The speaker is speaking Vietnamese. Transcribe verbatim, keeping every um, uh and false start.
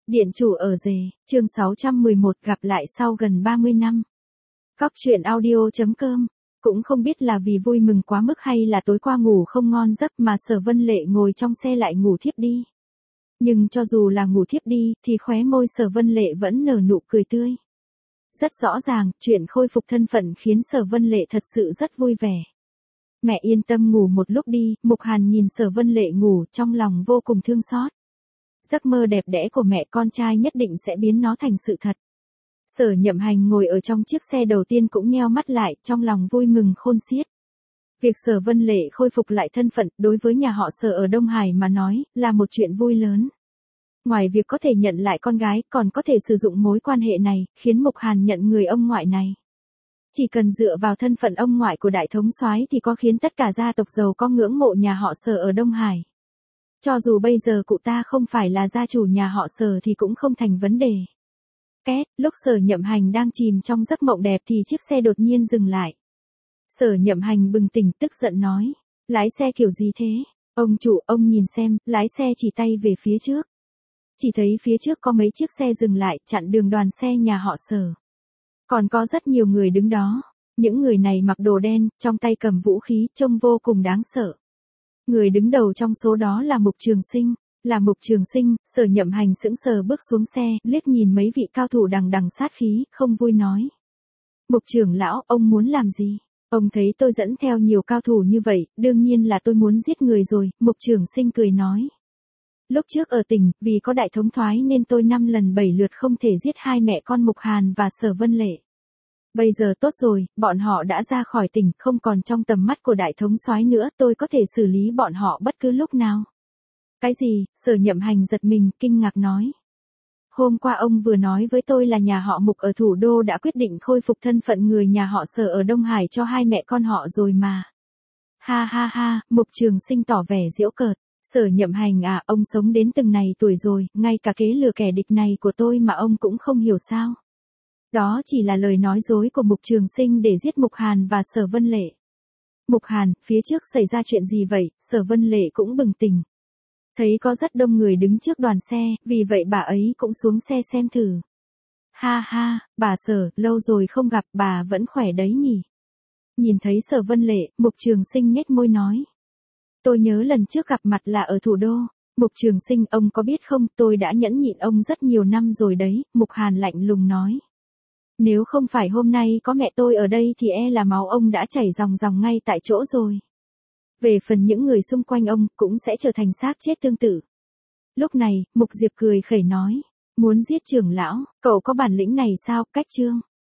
Điện chủ ở rể, chương sáu trăm mười một gặp lại sau gần ba mươi năm. Cóc truyện audio chấm com, cũng không biết là vì vui mừng quá mức hay là tối qua ngủ không ngon giấc mà Sở Vân Lệ ngồi trong xe lại ngủ thiếp đi. Nhưng cho dù là ngủ thiếp đi thì khóe môi Sở Vân Lệ vẫn nở nụ cười tươi. Rất rõ ràng, chuyện khôi phục thân phận khiến Sở Vân Lệ thật sự rất vui vẻ. Mẹ yên tâm ngủ một lúc đi, Mục Hàn nhìn Sở Vân Lệ ngủ trong lòng vô cùng thương xót. Giấc mơ đẹp đẽ của mẹ con trai nhất định sẽ biến nó thành sự thật. Sở Nhậm Hành ngồi ở trong chiếc xe đầu tiên cũng nheo mắt lại, trong lòng vui mừng khôn xiết. Việc Sở Vân Lệ khôi phục lại thân phận đối với nhà họ Sở ở Đông Hải mà nói là một chuyện vui lớn. Ngoài việc có thể nhận lại con gái, còn có thể sử dụng mối quan hệ này khiến Mục Hàn nhận người ông ngoại này. Chỉ cần dựa vào thân phận ông ngoại của đại thống soái thì có khiến tất cả gia tộc giàu có ngưỡng mộ nhà họ Sở ở Đông Hải. Cho dù bây giờ cụ ta không phải là gia chủ nhà họ Sở thì cũng không thành vấn đề. Két, lúc Sở Nhậm Hành đang chìm trong giấc mộng đẹp thì chiếc xe đột nhiên dừng lại. Sở Nhậm Hành bừng tỉnh tức giận nói, lái xe kiểu gì thế? Ông chủ, ông nhìn xem, lái xe chỉ tay về phía trước. Chỉ thấy phía trước có mấy chiếc xe dừng lại chặn đường đoàn xe nhà họ Sở. Còn có rất nhiều người đứng đó. Những người này mặc đồ đen, trong tay cầm vũ khí, trông vô cùng đáng sợ. Người đứng đầu trong số đó là Mục Trường Sinh. Là Mục Trường Sinh, Sở Nhậm Hành sững sờ bước xuống xe, liếc nhìn mấy vị cao thủ đằng đằng sát khí, không vui nói. Mục trưởng lão, ông muốn làm gì? Ông thấy tôi dẫn theo nhiều cao thủ như vậy, đương nhiên là tôi muốn giết người rồi, Mục Trường Sinh cười nói. Lúc trước ở tỉnh, vì có đại thống thoái nên tôi năm lần bảy lượt không thể giết hai mẹ con Mục Hàn và Sở Vân Lệ. Bây giờ tốt rồi, bọn họ đã ra khỏi tỉnh, không còn trong tầm mắt của đại thống soái nữa, tôi có thể xử lý bọn họ bất cứ lúc nào. Cái gì? Sở Nhậm Hành giật mình, kinh ngạc nói. Hôm qua ông vừa nói với tôi là nhà họ Mục ở thủ đô đã quyết định khôi phục thân phận người nhà họ Sở ở Đông Hải cho hai mẹ con họ rồi mà. Ha ha ha, Mục Trường Sinh tỏ vẻ giễu cợt. Sở Nhậm Hành à, ông sống đến từng này tuổi rồi, ngay cả kế lừa kẻ địch này của tôi mà ông cũng không hiểu sao. Đó chỉ là lời nói dối của Mục Trường Sinh để giết Mục Hàn và Sở Vân Lệ. Mục Hàn, phía trước xảy ra chuyện gì vậy? Sở Vân Lệ cũng bừng tỉnh. Thấy có rất đông người đứng trước đoàn xe, vì vậy bà ấy cũng xuống xe xem thử. Ha ha, bà Sở, lâu rồi không gặp, bà vẫn khỏe đấy nhỉ? Nhìn thấy Sở Vân Lệ, Mục Trường Sinh nhếch môi nói. Tôi nhớ lần trước gặp mặt là ở thủ đô. Mục Trường Sinh, ông có biết không, tôi đã nhẫn nhịn ông rất nhiều năm rồi đấy, Mục Hàn lạnh lùng nói. Nếu không phải hôm nay có mẹ tôi ở đây thì e là máu ông đã chảy ròng ròng ngay tại chỗ rồi. Về phần những người xung quanh ông cũng sẽ trở thành xác chết tương tự. Lúc này, Mục Diệp cười khẩy nói, muốn giết trưởng lão, cậu có bản lĩnh này sao? Cách Trương